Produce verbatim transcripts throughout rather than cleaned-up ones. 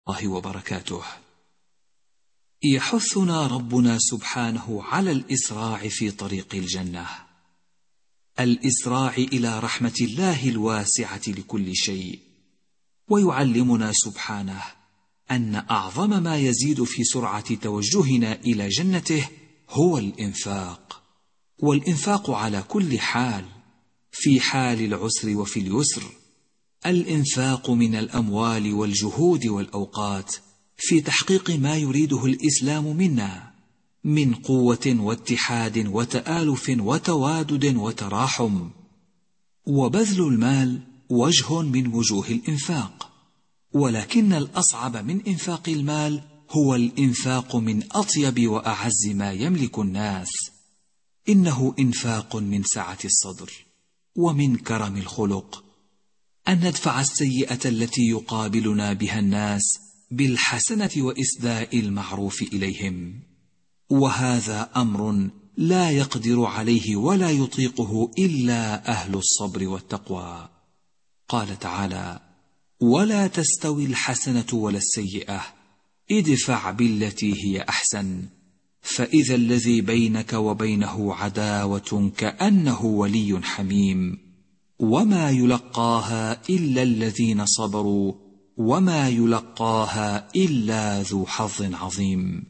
الله وبركاته. يحثنا ربنا سبحانه على الإسراع في طريق الجنة، الإسراع إلى رحمة الله الواسعة لكل شيء، ويعلمنا سبحانه أن أعظم ما يزيد في سرعة توجهنا إلى جنته هو الإنفاق، والإنفاق على كل حال، في حال العسر وفي اليسر. الإنفاق من الأموال والجهود والأوقات في تحقيق ما يريده الإسلام منا من قوة واتحاد وتآلف وتوادد وتراحم. وبذل المال وجه من وجوه الإنفاق، ولكن الأصعب من إنفاق المال هو الإنفاق من أطيب وأعز ما يملك الناس. إنه إنفاق من سعة الصدر ومن كرم الخلق، أن ندفع السيئة التي يقابلنا بها الناس بالحسنة وإسداء المعروف إليهم، وهذا أمر لا يقدر عليه ولا يطيقه إلا أهل الصبر والتقوى. قال تعالى: ولا تستوي الحسنة ولا السيئة ادفع بالتي هي أحسن فإذا الذي بينك وبينه عداوة كأنه ولي حميم وما يلقاها إلا الذين صبروا وما يلقاها إلا ذو حظ عظيم.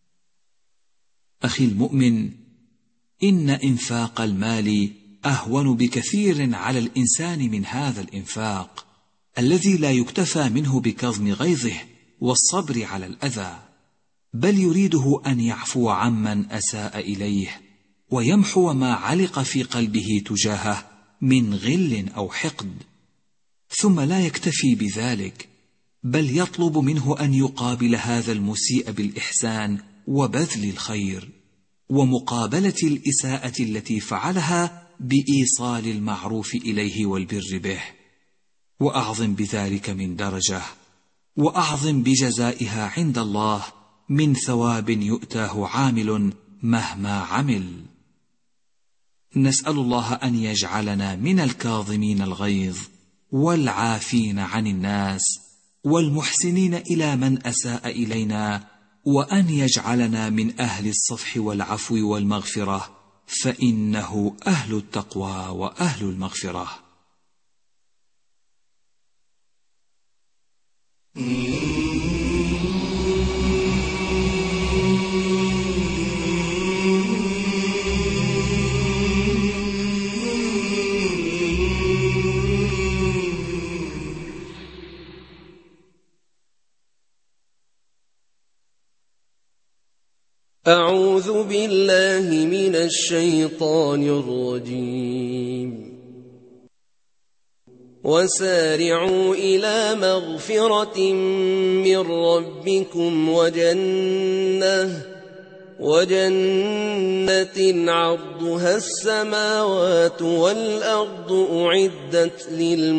أخي المؤمن، إن إنفاق المال أهون بكثير على الإنسان من هذا الإنفاق الذي لا يكتفى منه بكظم غيظه والصبر على الأذى، بل يريده أن يعفو عمن أساء إليه ويمحو ما علق في قلبه تجاهه من غل أو حقد. ثم لا يكتفي بذلك، بل يطلب منه أن يقابل هذا المسيء بالإحسان وبذل الخير، ومقابلة الإساءة التي فعلها بإيصال المعروف إليه والبر به. وأعظم بذلك من درجة، وأعظم بجزائها عند الله من ثواب يؤتاه عامل مهما عمل. نسأل الله أن يجعلنا من الكاظمين الغيظ والعافين عن الناس والمحسنين إلى من أساء إلينا، وأن يجعلنا من أهل الصفح والعفو والمغفرة، فإنه أهل التقوى وأهل المغفرة. أعوذ بالله من الشيطان الرجيم. وسارعوا إلى مغفرة من ربكم وجنة وجنة عرضها السماوات والأرض أعدت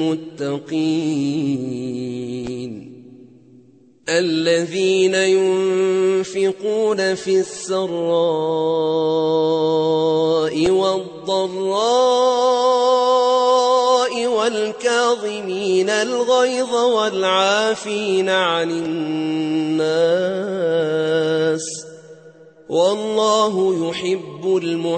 للمتقين الذين ينفقون في السراء والضراء والكاظمين الغيظ والعافين عن الناس والله يحب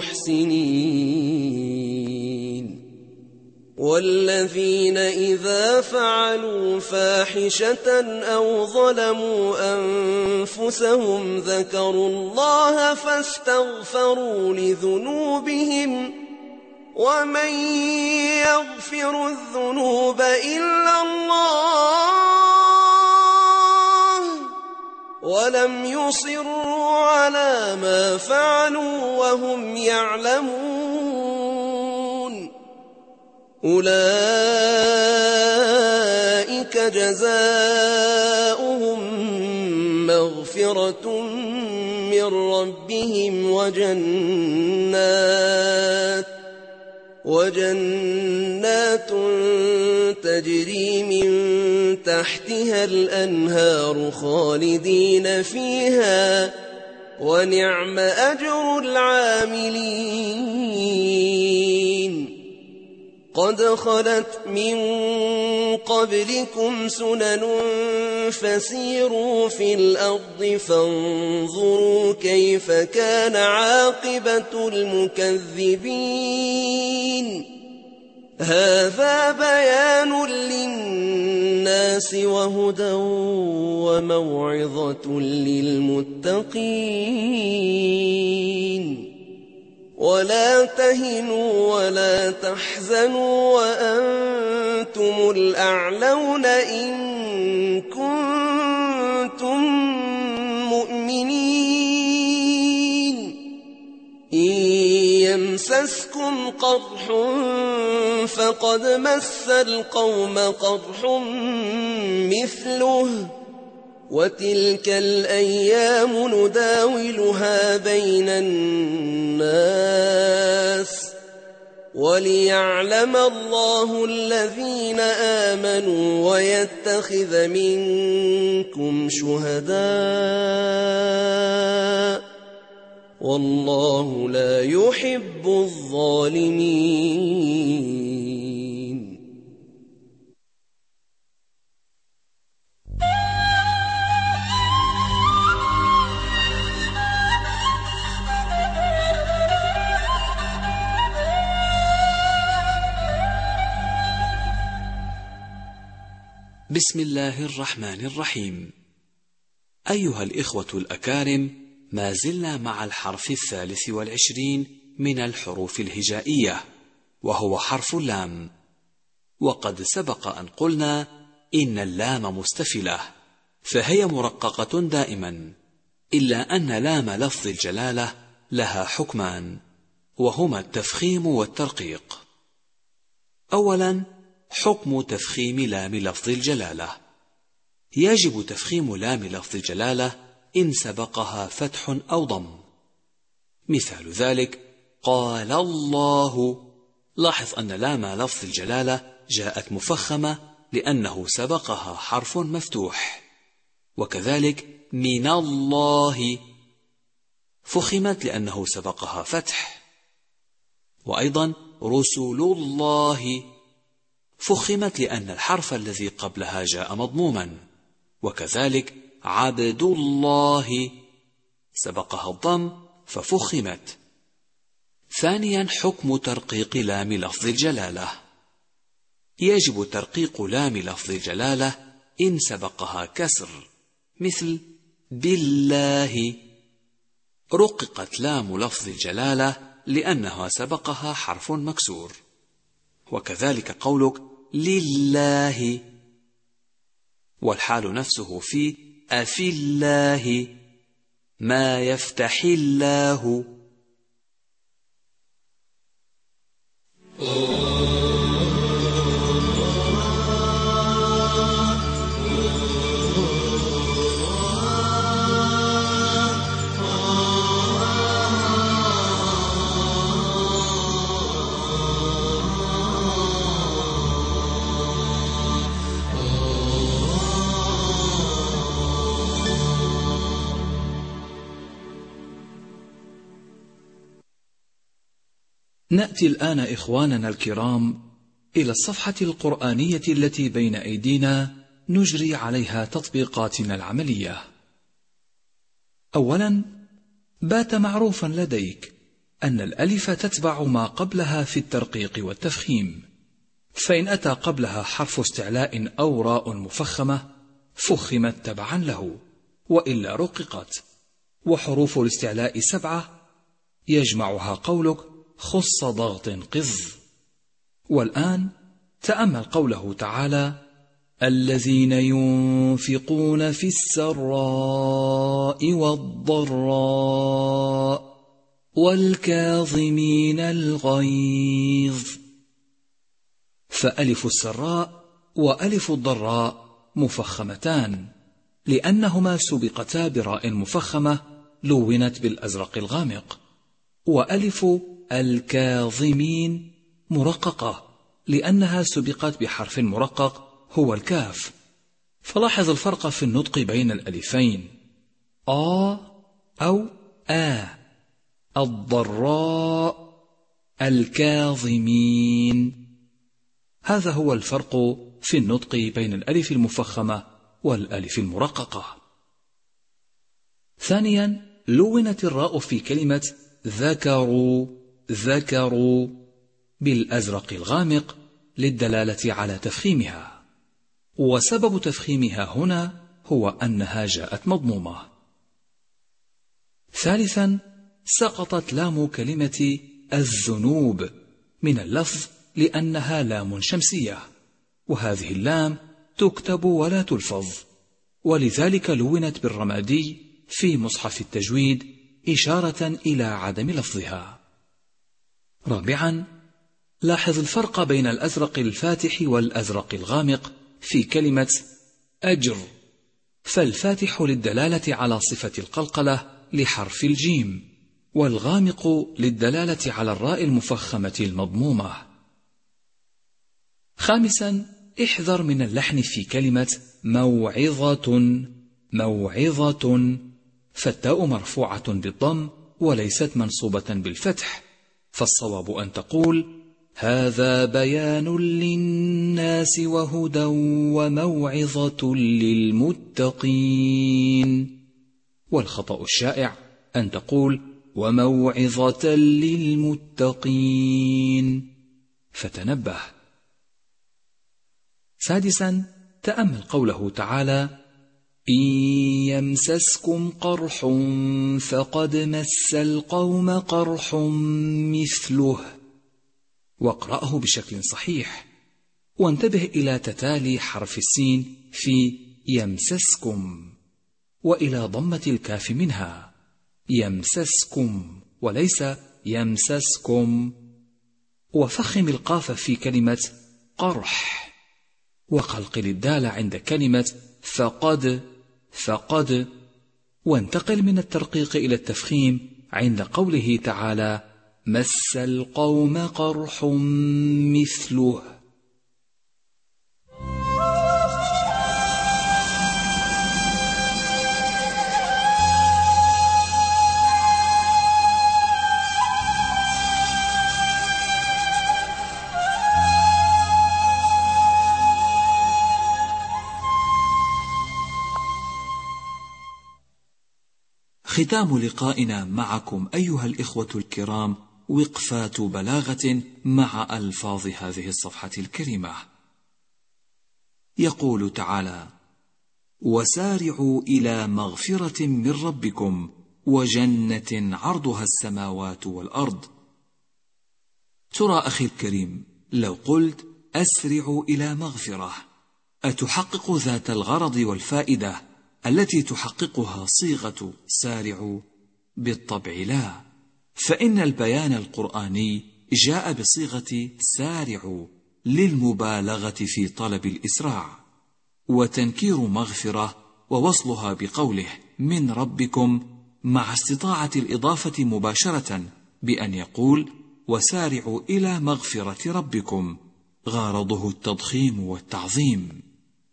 المحسنين. والذين إذا فعلوا فاحشة أو ظلموا أنفسهم ذكروا الله فاستغفروا لذنوبهم ومن يغفر الذنوب إلا الله ولم يصروا على ما فعلوا وهم يعلمون أولئك جزاؤهم مغفرة من ربهم وجنات وجنات تجري من تحتها الأنهار خالدين فيها ونعم أجر العاملين. قد خلت من قبلكم سنن فسيروا في الأرض فانظروا كيف كان عاقبة المكذبين هذا بيان للناس وهدى وموعظة للمتقين ولا تهنوا ولا تحزنوا وأنتم الأعلون إن كنتم مؤمنين إن يمسسكم قرح فقد مس القوم قرح مثله وتلك الأيام نداولها بين الناس وليعلم الله الذين آمنوا ويتخذ منكم شهداء والله لا يحب الظالمين. بسم الله الرحمن الرحيم. أيها الإخوة الأكارم، ما زلنا مع الحرف الثالث والعشرين من الحروف الهجائية وهو حرف اللام. وقد سبق أن قلنا إن اللام مستفلة فهي مرققة دائما، إلا أن لام لفظ الجلالة لها حكمان وهما التفخيم والترقيق. أولا، حكم تفخيم لام لفظ الجلالة: يجب تفخيم لام لفظ الجلالة إن سبقها فتح أو ضم. مثال ذلك قال الله. لاحظ أن لام لفظ الجلالة جاءت مفخمة لأنه سبقها حرف مفتوح. وكذلك من الله فخمت لأنه سبقها فتح. وأيضا رسل الله فخمت لأن الحرف الذي قبلها جاء مضموما. وكذلك عبد الله سبقها الضم ففخمت. ثانيا، حكم ترقيق لام لفظ الجلالة: يجب ترقيق لام لفظ الجلالة إن سبقها كسر، مثل بالله. رققت لام لفظ الجلالة لأنها سبقها حرف مكسور. وكذلك قولك لله، والحال نفسه في أفي الله ما يفتح الله. نأتي الآن إخواننا الكرام إلى الصفحة القرآنية التي بين أيدينا نجري عليها تطبيقاتنا العملية. أولا، بات معروفا لديك أن الألف تتبع ما قبلها في الترقيق والتفخيم، فإن أتى قبلها حرف استعلاء أو راء مفخمة فخمت تبعا له، وإلا رققت. وحروف الاستعلاء سبعة يجمعها قولك خص ضغط قذ. والآن تأمل قوله تعالى: الذين ينفقون في السراء والضراء والكاظمين الغيظ. فألف السراء وألف الضراء مفخمتان لأنهما سبقتا براء مفخمة لونت بالأزرق الغامق. وألف الكاظمين مرققة لأنها سبقت بحرف مرقق هو الكاف. فلاحظ الفرق في النطق بين الألفين آ أو آ. الضراء، الكاظمين. هذا هو الفرق في النطق بين الألف المفخمة والألف المرققة. ثانيا، لونت الراء في كلمة ذكروا ذكروا بالأزرق الغامق للدلالة على تفخيمها، وسبب تفخيمها هنا هو أنها جاءت مضمومة. ثالثا، سقطت لام كلمة الذنوب من اللفظ لأنها لام شمسية، وهذه اللام تكتب ولا تلفظ، ولذلك لونت بالرمادي في مصحف التجويد إشارة إلى عدم لفظها. رابعا، لاحظ الفرق بين الأزرق الفاتح والأزرق الغامق في كلمة أجر، فالفاتح للدلالة على صفة القلقلة لحرف الجيم، والغامق للدلالة على الراء المفخمة المضمومة. خامسا، احذر من اللحن في كلمة موعظة موعظة، فالتاء مرفوعة بالضم وليست منصوبة بالفتح، فالصواب أن تقول هذا بيان للناس وهدى وموعظة للمتقين، والخطأ الشائع أن تقول وموعظة للمتقين، فتنبه. سادسا، تأمل قوله تعالى إن يمسسكم قرح فقد مس القوم قرح مثله، واقرأه بشكل صحيح، وانتبه إلى تتالي حرف السين في يمسسكم وإلى ضمة الكاف منها، يمسسكم وليس يمسسكم، وفخم القاف في كلمة قرح، وقلقل الدال عند كلمة فقد فقد، وانتقل من الترقيق إلى التفخيم عند قوله تعالى مس القوم قرح مثله. ختام لقائنا معكم أيها الإخوة الكرام وقفات بلاغة مع ألفاظ هذه الصفحة الكريمة. يقول تعالى وسارعوا إلى مغفرة من ربكم وجنة عرضها السماوات والأرض. ترى أخي الكريم، لو قلت أسرعوا إلى مغفرة أتحقق ذات الغرض والفائدة التي تحققها صيغة سارعوا؟ بالطبع لا، فإن البيان القرآني جاء بصيغة سارعوا للمبالغة في طلب الإسراع، وتنكير مغفرة ووصلها بقوله من ربكم مع استطاعة الإضافة مباشرة بأن يقول وسارعوا إلى مغفرة ربكم، غرضه التضخيم والتعظيم.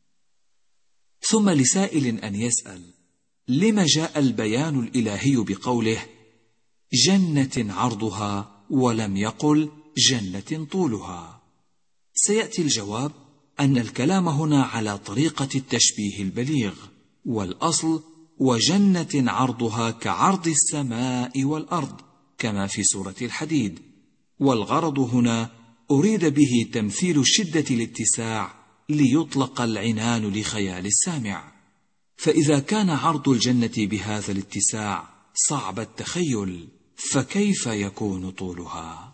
ثم لسائل أن يسأل لما جاء البيان الإلهي بقوله جنة عرضها ولم يقل جنة طولها؟ سيأتي الجواب أن الكلام هنا على طريقة التشبيه البليغ، والأصل وجنة عرضها كعرض السماء والأرض كما في سورة الحديد، والغرض هنا أريد به تمثيل شدة الاتساع ليطلق العنان لخيال السامع، فإذا كان عرض الجنة بهذا الاتساع صعب التخيل فكيف يكون طولها؟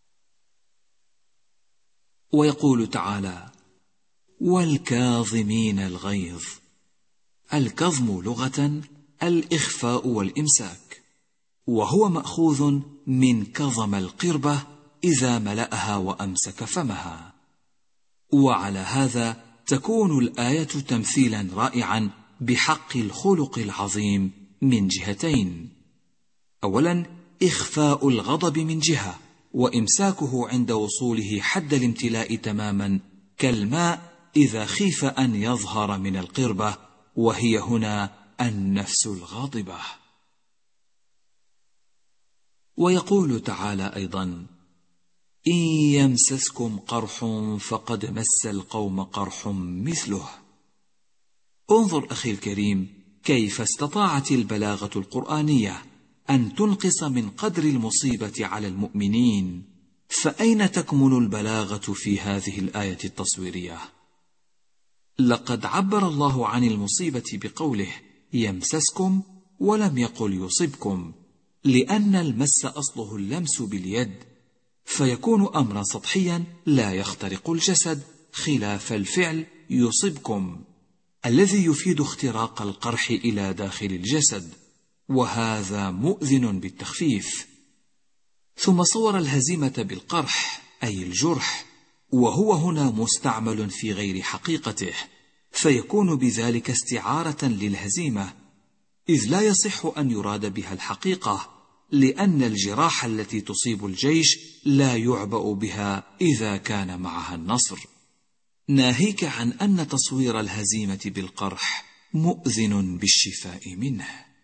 ويقول تعالى والكاظمين الغيظ. الكظم لغة الإخفاء والإمساك، وهو مأخوذ من كظم القربة إذا ملأها وأمسك فمها، وعلى هذا تكون الآية تمثيلا رائعا بحق الخلق العظيم من جهتين: أولا إخفاء الغضب من جهة، وإمساكه عند وصوله حد الامتلاء تماما كالماء إذا خيف أن يظهر من القربة، وهي هنا النفس الغاضبة. ويقول تعالى أيضا إن يمسسكم قرح فقد مس القوم قرح مثله. انظر أخي الكريم كيف استطاعت البلاغة القرآنية أن تنقص من قدر المصيبة على المؤمنين، فأين تكمن البلاغة في هذه الآية التصويرية؟ لقد عبر الله عن المصيبة بقوله يمسسكم ولم يقل يصبكم، لأن المس أصله اللمس باليد، فيكون أمرا سطحيا لا يخترق الجسد، خلاف الفعل يصبكم الذي يفيد اختراق القرح إلى داخل الجسد، وهذا مؤذن بالتخفيف. ثم صور الهزيمة بالقرح أي الجرح، وهو هنا مستعمل في غير حقيقته، فيكون بذلك استعارة للهزيمة، إذ لا يصح أن يراد بها الحقيقة، لأن الجراح التي تصيب الجيش لا يعبأ بها إذا كان معها النصر، ناهيك عن أن تصوير الهزيمة بالقرح مؤذن بالشفاء منه.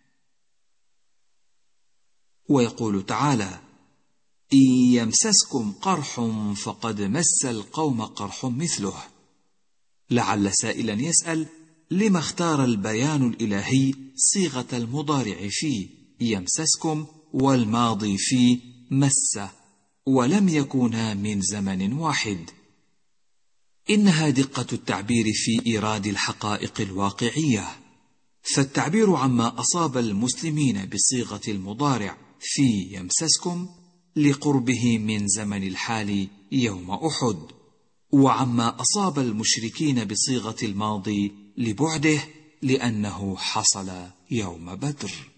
ويقول تعالى إن يمسسكم قرح فقد مس القوم قرح مثله، لعل سائلا يسأل لما اختار البيان الإلهي صيغة المضارع في يمسسكم والماضي في مس، ولم يكونا من زمن واحد؟ إنها دقة التعبير في إيراد الحقائق الواقعية، فالتعبير عما أصاب المسلمين بصيغة المضارع في يمسسكم لقربه من زمن الحال يوم أحد، وعما أصاب المشركين بصيغة الماضي لبعده لأنه حصل يوم بدر.